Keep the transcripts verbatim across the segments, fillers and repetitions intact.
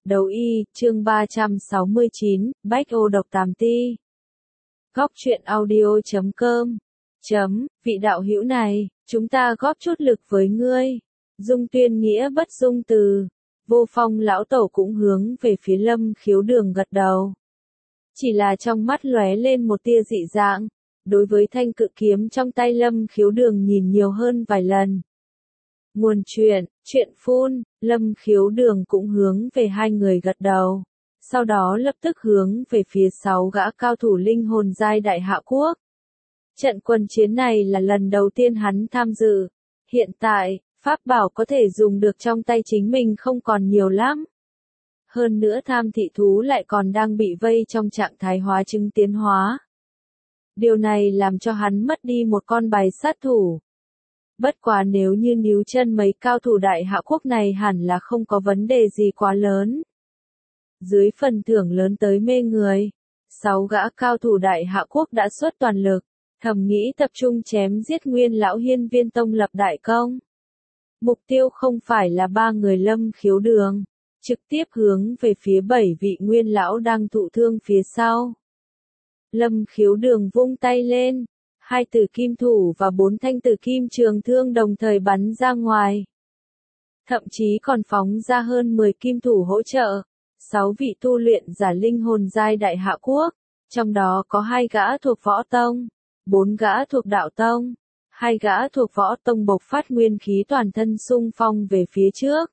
Đấu y, chương ba trăm sáu mươi chín, Bách ô độc tàm ti. Góc truyện audio chấm com. Chấm, vị đạo hữu này, chúng ta góp chút lực với ngươi. Dung tuyên nghĩa bất dung từ. Vô Phong lão tổ cũng hướng về phía Lâm Khiếu Đường gật đầu. Chỉ là trong mắt lóe lên một tia dị dạng. Đối với thanh cự kiếm trong tay Lâm Khiếu Đường nhìn nhiều hơn vài lần. Nguồn chuyện, chuyện phun, Lâm Khiếu Đường cũng hướng về hai người gật đầu. Sau đó lập tức hướng về phía sáu gã cao thủ linh hồn giai đại hạ quốc. Trận quân chiến này là lần đầu tiên hắn tham dự. Hiện tại, pháp bảo có thể dùng được trong tay chính mình không còn nhiều lắm. Hơn nữa tham thị thú lại còn đang bị vây trong trạng thái hóa chứng tiến hóa. Điều này làm cho hắn mất đi một con bài sát thủ. Bất quá nếu như níu chân mấy cao thủ đại hạ quốc này hẳn là không có vấn đề gì quá lớn. Dưới phần thưởng lớn tới mê người, sáu gã cao thủ đại hạ quốc đã xuất toàn lực, thầm nghĩ tập trung chém giết Nguyên lão Hiên Viên Tông lập đại công. Mục tiêu không phải là ba người Lâm Khiếu Đường, trực tiếp hướng về phía bảy vị Nguyên lão đang thụ thương phía sau. Lâm Khiếu Đường vung tay lên. Hai tử kim thủ và bốn thanh tử kim trường thương đồng thời bắn ra ngoài. Thậm chí còn phóng ra hơn mười kim thủ hỗ trợ. Sáu vị tu luyện giả linh hồn giai đại hạ quốc. Trong đó có hai gã thuộc võ tông. Bốn gã thuộc đạo tông. Hai gã thuộc võ tông bộc phát nguyên khí toàn thân xung phong về phía trước.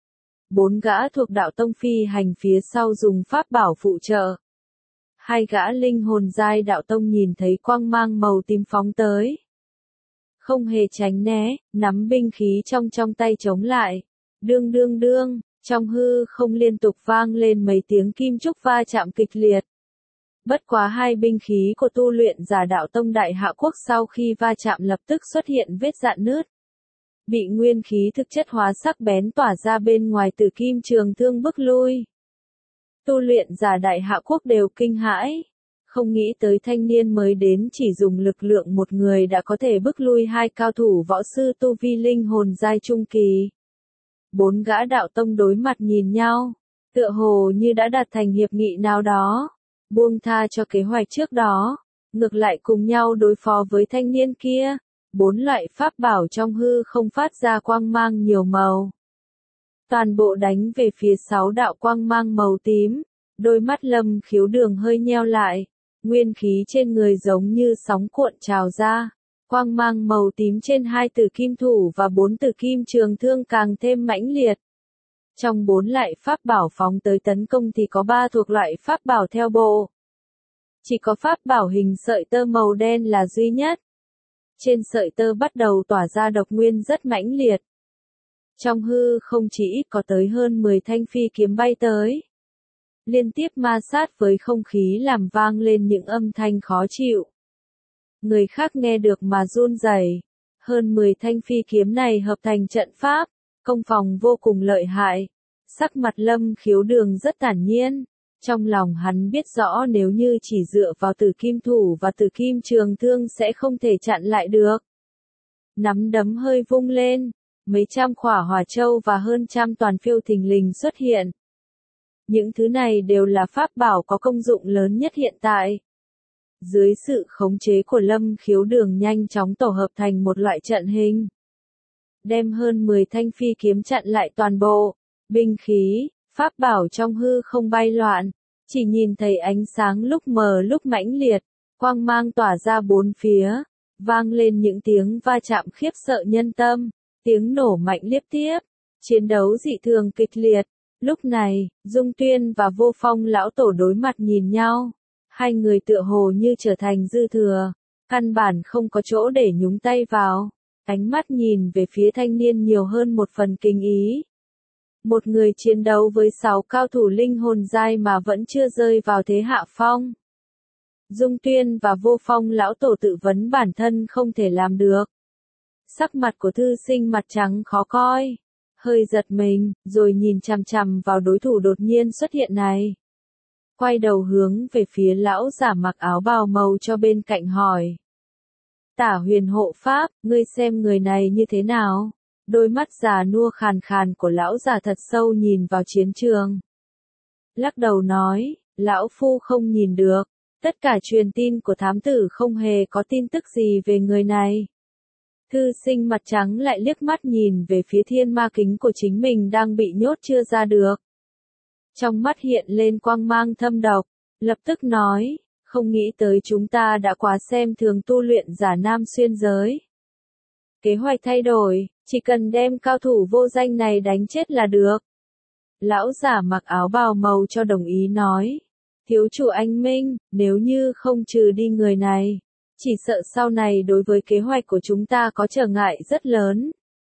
Bốn gã thuộc đạo tông phi hành phía sau dùng pháp bảo phụ trợ. Hai gã linh hồn giai đạo tông nhìn thấy quang mang màu tím phóng tới. Không hề tránh né, nắm binh khí trong trong tay chống lại. Đương đương đương, trong hư không liên tục vang lên mấy tiếng kim trúc va chạm kịch liệt. Bất quá hai binh khí của tu luyện giả đạo tông đại hạ quốc sau khi va chạm lập tức xuất hiện vết rạn nứt. Bị nguyên khí thực chất hóa sắc bén tỏa ra bên ngoài từ kim trường thương bức lui. Tu luyện giả đại hạ quốc đều kinh hãi. Không nghĩ tới thanh niên mới đến chỉ dùng lực lượng một người đã có thể bức lui hai cao thủ võ sư tu vi linh hồn giai trung kỳ. Bốn gã đạo tông đối mặt nhìn nhau. Tựa hồ như đã đạt thành hiệp nghị nào đó. Buông tha cho kế hoạch trước đó. Ngược lại cùng nhau đối phó với thanh niên kia. Bốn loại pháp bảo trong hư không phát ra quang mang nhiều màu. Toàn bộ đánh về phía sáu đạo quang mang màu tím, đôi mắt Lâm Khiếu Đường hơi nheo lại, nguyên khí trên người giống như sóng cuộn trào ra, quang mang màu tím trên hai tử kim thủ và bốn tử kim trường thương càng thêm mãnh liệt. Trong bốn loại pháp bảo phóng tới tấn công thì có ba thuộc loại pháp bảo theo bộ. Chỉ có pháp bảo hình sợi tơ màu đen là duy nhất. Trên sợi tơ bắt đầu tỏa ra độc nguyên rất mãnh liệt. Trong hư không chỉ ít có tới hơn mười thanh phi kiếm bay tới. Liên tiếp ma sát với không khí làm vang lên những âm thanh khó chịu. Người khác nghe được mà run rẩy. Hơn mười thanh phi kiếm này hợp thành trận pháp, công phòng vô cùng lợi hại. Sắc mặt Lâm Khiếu Đường rất thản nhiên. Trong lòng hắn biết rõ nếu như chỉ dựa vào tử kim thủ và tử kim trường thương sẽ không thể chặn lại được. Nắm đấm hơi vung lên. Mấy trăm khỏa hỏa châu và hơn trăm toàn phiêu thình lình xuất hiện. Những thứ này đều là pháp bảo có công dụng lớn nhất hiện tại. Dưới sự khống chế của Lâm Khiếu Đường nhanh chóng tổ hợp thành một loại trận hình. Đem hơn mười thanh phi kiếm chặn lại toàn bộ. Binh khí, pháp bảo trong hư không bay loạn. Chỉ nhìn thấy ánh sáng lúc mờ lúc mãnh liệt. Quang mang tỏa ra bốn phía. Vang lên những tiếng va chạm khiếp sợ nhân tâm. Tiếng nổ mạnh liên tiếp, chiến đấu dị thường kịch liệt. Lúc này, Dung Tuyên và Vô Phong lão tổ đối mặt nhìn nhau. Hai người tựa hồ như trở thành dư thừa, căn bản không có chỗ để nhúng tay vào. Ánh mắt nhìn về phía thanh niên nhiều hơn một phần kinh ý. Một người chiến đấu với sáu cao thủ linh hồn giai mà vẫn chưa rơi vào thế hạ phong. Dung Tuyên và Vô Phong lão tổ tự vấn bản thân không thể làm được. Sắc mặt của thư sinh mặt trắng khó coi, hơi giật mình, rồi nhìn chằm chằm vào đối thủ đột nhiên xuất hiện này. Quay đầu hướng về phía lão giả mặc áo bào màu cho bên cạnh hỏi. Tả Huyền hộ pháp, ngươi xem người này như thế nào? Đôi mắt già nua khàn khàn của lão già thật sâu nhìn vào chiến trường. lắc đầu nói, lão phu không nhìn được, tất cả truyền tin của thám tử không hề có tin tức gì về người này. Thư sinh mặt trắng lại liếc mắt nhìn về phía thiên ma kính của chính mình đang bị nhốt chưa ra được. Trong mắt hiện lên quang mang thâm độc, lập tức nói, không nghĩ tới chúng ta đã quá xem thường tu luyện giả nam xuyên giới. Kế hoạch thay đổi, chỉ cần đem cao thủ vô danh này đánh chết là được. Lão giả mặc áo bào màu cho đồng ý nói, thiếu chủ anh Minh, nếu như không trừ đi người này, chỉ sợ sau này đối với kế hoạch của chúng ta có trở ngại rất lớn.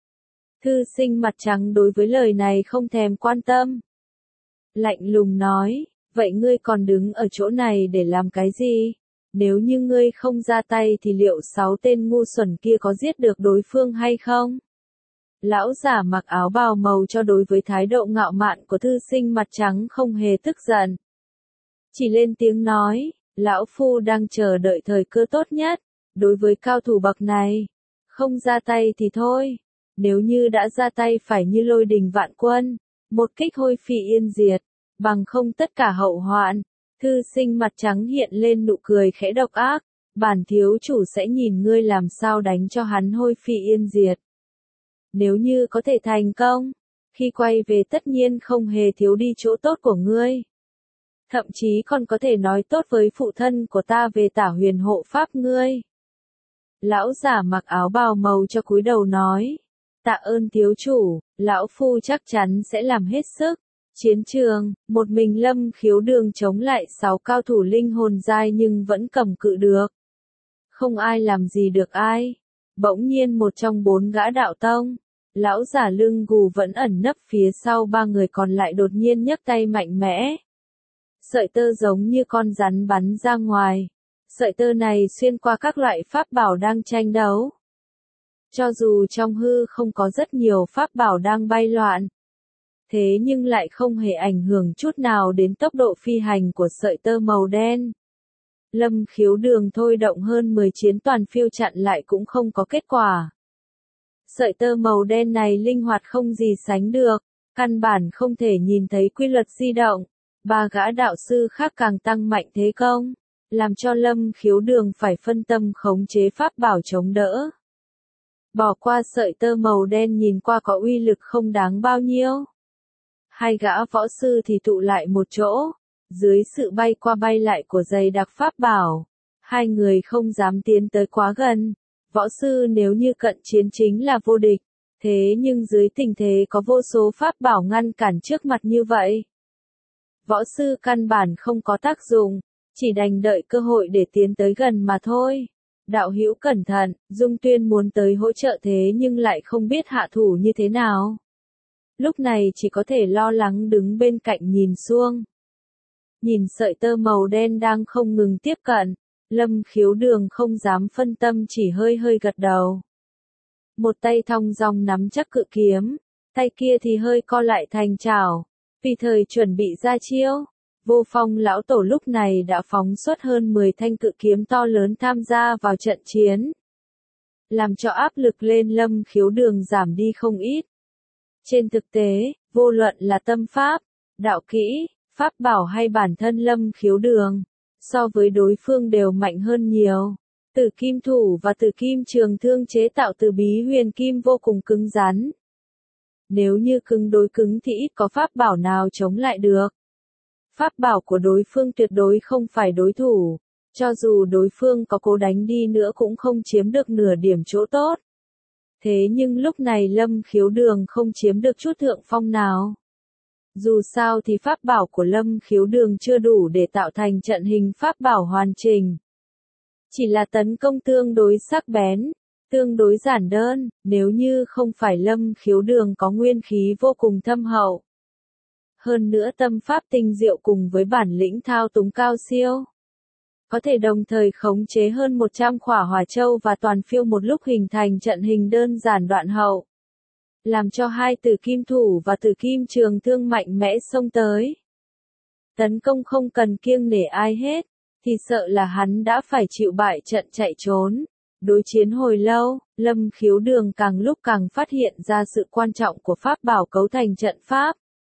Thư sinh mặt trắng đối với lời này không thèm quan tâm. Lạnh lùng nói, vậy ngươi còn đứng ở chỗ này để làm cái gì? Nếu như ngươi không ra tay thì liệu sáu tên ngu xuẩn kia có giết được đối phương hay không? Lão giả mặc áo bào màu cho đối với thái độ ngạo mạn của thư sinh mặt trắng không hề tức giận. Chỉ lên tiếng nói, lão phu đang chờ đợi thời cơ tốt nhất, đối với cao thủ bậc này. Không ra tay thì thôi, nếu như đã ra tay phải như lôi đình vạn quân, một kích hôi phi yên diệt, bằng không tất cả hậu hoạn. Thư sinh mặt trắng hiện lên nụ cười khẽ độc ác, bản thiếu chủ sẽ nhìn ngươi làm sao đánh cho hắn hôi phi yên diệt. Nếu như có thể thành công, khi quay về tất nhiên không hề thiếu đi chỗ tốt của ngươi. Thậm chí còn có thể nói tốt với phụ thân của ta về tả huyền hộ pháp ngươi. Lão giả mặc áo bào màu cho cúi đầu nói, tạ ơn thiếu chủ, lão phu chắc chắn sẽ làm hết sức. Chiến trường, một mình Lâm Khiếu Đường chống lại sáu cao thủ linh hồn giai nhưng vẫn cầm cự được. Không ai làm gì được ai. Bỗng nhiên một trong bốn gã đạo tông, lão giả lưng gù vẫn ẩn nấp phía sau ba người còn lại đột nhiên nhấc tay mạnh mẽ. Sợi tơ giống như con rắn bắn ra ngoài. Sợi tơ này xuyên qua các loại pháp bảo đang tranh đấu. Cho dù trong hư không có rất nhiều pháp bảo đang bay loạn, thế nhưng lại không hề ảnh hưởng chút nào đến tốc độ phi hành của sợi tơ màu đen. Lâm Khiếu Đường thôi động hơn mười chiến toàn phiêu chặn lại cũng không có kết quả. Sợi tơ màu đen này linh hoạt không gì sánh được, căn bản không thể nhìn thấy quy luật di động. Ba gã đạo sư khác càng tăng mạnh thế công, làm cho Lâm Khiếu Đường phải phân tâm khống chế pháp bảo chống đỡ. Bỏ qua sợi tơ màu đen nhìn qua có uy lực không đáng bao nhiêu. Hai gã võ sư thì tụ lại một chỗ, dưới sự bay qua bay lại của dày đặc pháp bảo, hai người không dám tiến tới quá gần. Võ sư nếu như cận chiến chính là vô địch, thế nhưng dưới tình thế có vô số pháp bảo ngăn cản trước mặt như vậy, võ sư căn bản không có tác dụng, chỉ đành đợi cơ hội để tiến tới gần mà thôi. Đạo hữu cẩn thận, Dung Tuyên muốn tới hỗ trợ thế nhưng lại không biết hạ thủ như thế nào. Lúc này chỉ có thể lo lắng đứng bên cạnh nhìn xuông. Nhìn sợi tơ màu đen đang không ngừng tiếp cận, Lâm Khiếu Đường không dám phân tâm chỉ hơi hơi gật đầu. Một tay thong dong nắm chắc cự kiếm, tay kia thì hơi co lại thành chảo, vì thời chuẩn bị ra chiêu. Vô Phong lão tổ lúc này đã phóng xuất hơn mười thanh cự kiếm to lớn tham gia vào trận chiến, làm cho áp lực lên Lâm Khiếu Đường giảm đi không ít. Trên thực tế, vô luận là tâm pháp, đạo kỹ, pháp bảo hay bản thân Lâm Khiếu Đường, so với đối phương đều mạnh hơn nhiều. Tử kim thủ và tử kim trường thương chế tạo từ bí huyền kim vô cùng cứng rắn. Nếu như cứng đối cứng thì ít có pháp bảo nào chống lại được. Pháp bảo của đối phương tuyệt đối không phải đối thủ, cho dù đối phương có cố đánh đi nữa cũng không chiếm được nửa điểm chỗ tốt. Thế nhưng lúc này Lâm Khiếu Đường không chiếm được chút thượng phong nào. Dù sao thì pháp bảo của Lâm Khiếu Đường chưa đủ để tạo thành trận hình pháp bảo hoàn chỉnh. Chỉ là tấn công tương đối sắc bén, tương đối giản đơn, nếu như không phải Lâm Khiếu Đường có nguyên khí vô cùng thâm hậu. Hơn nữa tâm pháp tinh diệu cùng với bản lĩnh thao túng cao siêu, có thể đồng thời khống chế hơn một trăm khỏa hỏa châu và toàn phiêu một lúc hình thành trận hình đơn giản đoạn hậu. Làm cho hai tử kim thủ và tử kim trường thương mạnh mẽ xông tới. Tấn công không cần kiêng nể ai hết, thì sợ là hắn đã phải chịu bại trận chạy trốn. Đối chiến hồi lâu, Lâm Khiếu Đường càng lúc càng phát hiện ra sự quan trọng của pháp bảo cấu thành trận pháp.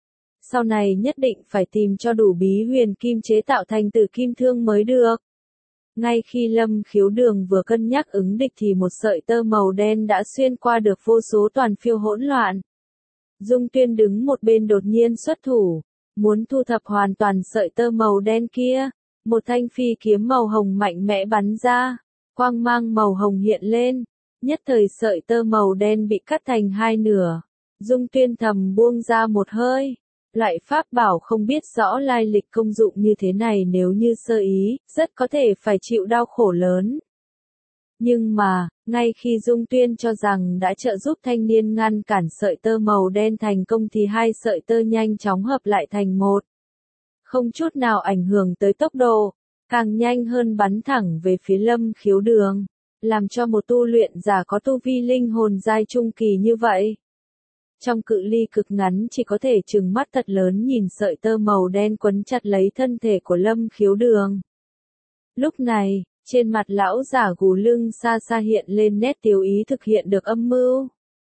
sau này nhất định phải tìm cho đủ bí huyền kim chế tạo thành tử kim thương mới được. Ngay khi Lâm Khiếu Đường vừa cân nhắc ứng địch thì một sợi tơ màu đen đã xuyên qua được vô số toàn phiêu hỗn loạn. Dung Tuyên đứng một bên đột nhiên xuất thủ, muốn thu thập hoàn toàn sợi tơ màu đen kia. Một thanh phi kiếm màu hồng mạnh mẽ bắn ra, quang mang màu hồng hiện lên, nhất thời sợi tơ màu đen bị cắt thành hai nửa. Dung Tuyên thầm buông ra một hơi, loại pháp bảo không biết rõ lai lịch công dụng như thế này nếu như sơ ý, rất có thể phải chịu đau khổ lớn. Nhưng mà, ngay khi Dung Tuyên cho rằng đã trợ giúp thanh niên ngăn cản sợi tơ màu đen thành công thì hai sợi tơ nhanh chóng hợp lại thành một. Không chút nào ảnh hưởng tới tốc độ, càng nhanh hơn bắn thẳng về phía Lâm Khiếu Đường, làm cho một tu luyện giả có tu vi linh hồn giai trung kỳ như vậy. Trong cự ly cực ngắn chỉ có thể trừng mắt thật lớn nhìn sợi tơ màu đen quấn chặt lấy thân thể của Lâm Khiếu Đường. Lúc này, trên mặt lão giả gù lưng xa xa hiện lên nét tiêu ý thực hiện được âm mưu.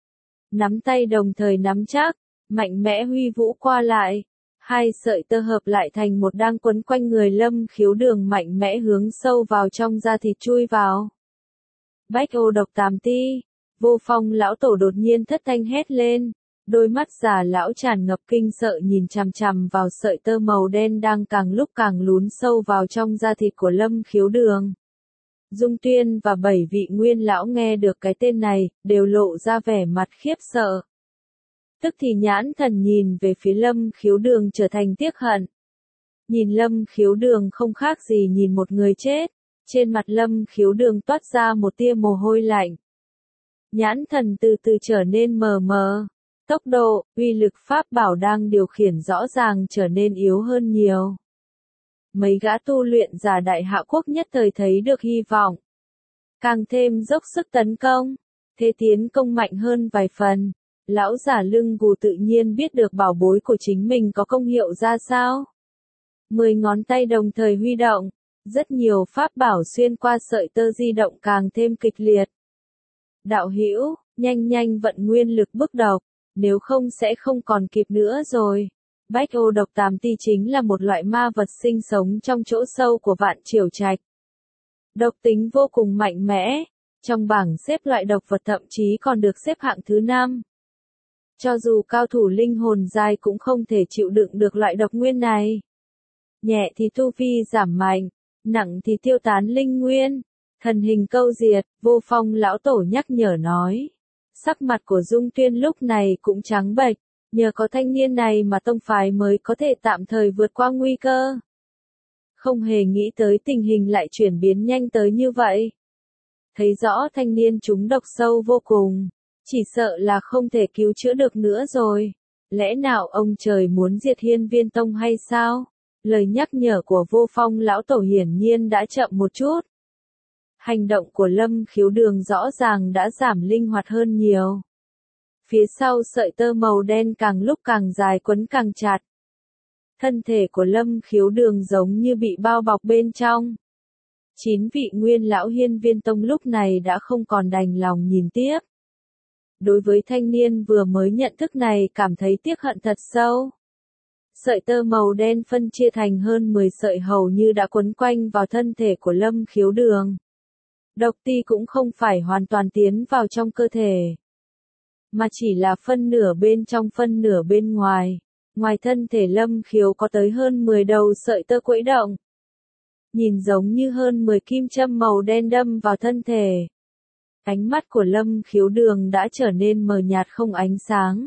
Nắm tay đồng thời nắm chắc, mạnh mẽ huy vũ qua lại. Hai sợi tơ hợp lại thành một đang quấn quanh người Lâm Khiếu Đường mạnh mẽ hướng sâu vào trong da thịt chui vào. Bách ô độc tam ti, Vô Phong lão tổ đột nhiên thất thanh hét lên, đôi mắt già lão tràn ngập kinh sợ nhìn chằm chằm vào sợi tơ màu đen đang càng lúc càng lún sâu vào trong da thịt của Lâm Khiếu Đường. Dung Tuyên và bảy vị nguyên lão nghe được cái tên này, đều lộ ra vẻ mặt khiếp sợ. Tức thì nhãn thần nhìn về phía Lâm Khiếu Đường trở thành tiếc hận. Nhìn Lâm Khiếu Đường không khác gì nhìn một người chết, trên mặt Lâm Khiếu Đường toát ra một tia mồ hôi lạnh. Nhãn thần từ từ trở nên mờ mờ, tốc độ, uy lực pháp bảo đang điều khiển rõ ràng trở nên yếu hơn nhiều. Mấy gã tu luyện giả Đại Hạ Quốc nhất thời thấy được hy vọng. Càng thêm dốc sức tấn công, thế tiến công mạnh hơn vài phần. Lão giả lưng gù tự nhiên biết được bảo bối của chính mình có công hiệu ra sao. Mười ngón tay đồng thời huy động, rất nhiều pháp bảo xuyên qua sợi tơ di động càng thêm kịch liệt. Đạo hữu, nhanh nhanh vận nguyên lực bức độc, nếu không sẽ không còn kịp nữa rồi. Bách ô độc tam ti chính là một loại ma vật sinh sống trong chỗ sâu của vạn triều trạch. Độc tính vô cùng mạnh mẽ, trong bảng xếp loại độc vật thậm chí còn được xếp hạng thứ năm. Cho dù cao thủ linh hồn giai cũng không thể chịu đựng được loại độc nguyên này. Nhẹ thì tu vi giảm mạnh, nặng thì tiêu tán linh nguyên, thần hình câu diệt, Vô Phong lão tổ nhắc nhở nói. Sắc mặt của Dung Tuyên lúc này cũng trắng bệch, nhờ có thanh niên này mà tông phái mới có thể tạm thời vượt qua nguy cơ. Không hề nghĩ tới tình hình lại chuyển biến nhanh tới như vậy. Thấy rõ thanh niên trúng độc sâu vô cùng. Chỉ sợ là không thể cứu chữa được nữa rồi. Lẽ nào ông trời muốn diệt Hiên Viên Tông hay sao? Lời nhắc nhở của Vô Phong lão tổ hiển nhiên đã chậm một chút. Hành động của Lâm Khiếu Đường rõ ràng đã giảm linh hoạt hơn nhiều. Phía sau sợi tơ màu đen càng lúc càng dài quấn càng chặt. Thân thể của Lâm Khiếu Đường giống như bị bao bọc bên trong. Chín vị nguyên lão Hiên Viên Tông lúc này đã không còn đành lòng nhìn tiếp. Đối với thanh niên vừa mới nhận thức này cảm thấy tiếc hận thật sâu. Sợi tơ màu đen phân chia thành hơn mười sợi hầu như đã quấn quanh vào thân thể của Lâm Khiếu Đường. Độc ti cũng không phải hoàn toàn tiến vào trong cơ thể, mà chỉ là phân nửa bên trong phân nửa bên ngoài. Ngoài thân thể Lâm Khiếu có tới hơn mười đầu sợi tơ quẫy động. Nhìn giống như hơn mười kim châm màu đen đâm vào thân thể. Ánh mắt của Lâm Khiếu Đường đã trở nên mờ nhạt không ánh sáng.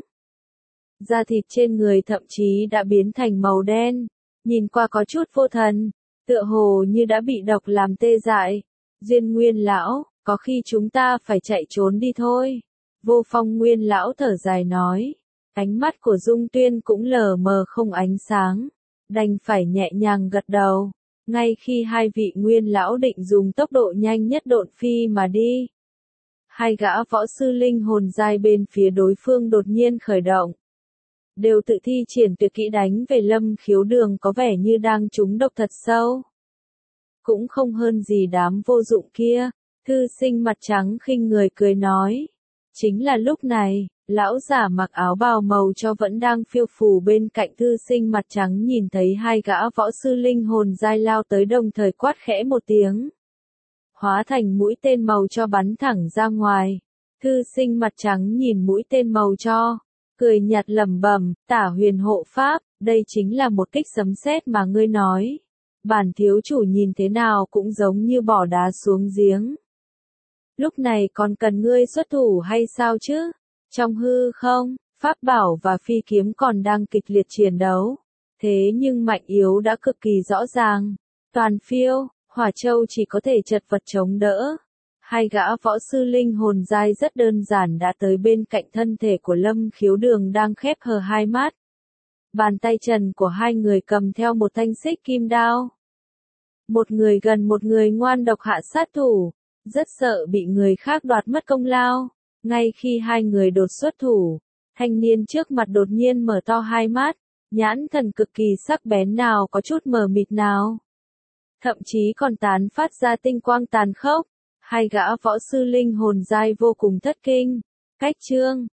Da thịt trên người thậm chí đã biến thành màu đen, nhìn qua có chút vô thần, tựa hồ như đã bị độc làm tê dại. Duyên Nguyên lão, có khi chúng ta phải chạy trốn đi thôi. Vô Phong Nguyên lão thở dài nói. Ánh mắt của Dung Tuyên cũng lờ mờ không ánh sáng, đành phải nhẹ nhàng gật đầu. Ngay khi hai vị Nguyên lão định dùng tốc độ nhanh nhất độn phi mà đi, hai gã võ sư linh hồn giai bên phía đối phương đột nhiên khởi động. Đều tự thi triển tuyệt kỹ đánh về Lâm Khiếu Đường có vẻ như đang trúng độc thật sâu. Cũng không hơn gì đám vô dụng kia, thư sinh mặt trắng khinh người cười nói. Chính là lúc này, Lão giả mặc áo bào màu cho vẫn đang phiêu phù bên cạnh thư sinh mặt trắng nhìn thấy hai gã võ sư linh hồn giai lao tới đồng thời quát khẽ một tiếng. Hóa thành mũi tên màu cho bắn thẳng ra ngoài. Thư sinh mặt trắng nhìn mũi tên màu cho, cười nhạt lẩm bẩm, Tả Huyền hộ pháp, đây chính là một kích sấm sét mà ngươi nói. Bản thiếu chủ nhìn thế nào cũng giống như bỏ đá xuống giếng. Lúc này còn cần ngươi xuất thủ hay sao chứ? Trong hư không, pháp bảo và phi kiếm còn đang kịch liệt chiến đấu. Thế nhưng mạnh yếu đã cực kỳ rõ ràng. Toàn phiêu, Hỏa Châu chỉ có thể chật vật chống đỡ. Hai gã võ sư linh hồn giai rất đơn giản đã tới bên cạnh thân thể của Lâm Khiếu Đường đang khép hờ hai mắt. Bàn tay trần của hai người cầm theo một thanh xích kim đao. Một người gần một người ngoan độc hạ sát thủ, rất sợ bị người khác đoạt mất công lao. Ngay khi hai người đột xuất thủ, thanh niên trước mặt đột nhiên mở to hai mắt, nhãn thần cực kỳ sắc bén nào có chút mờ mịt nào. Thậm chí còn tán phát ra tinh quang tàn khốc. Hai gã võ sư linh hồn giai vô cùng thất kinh. Cách chương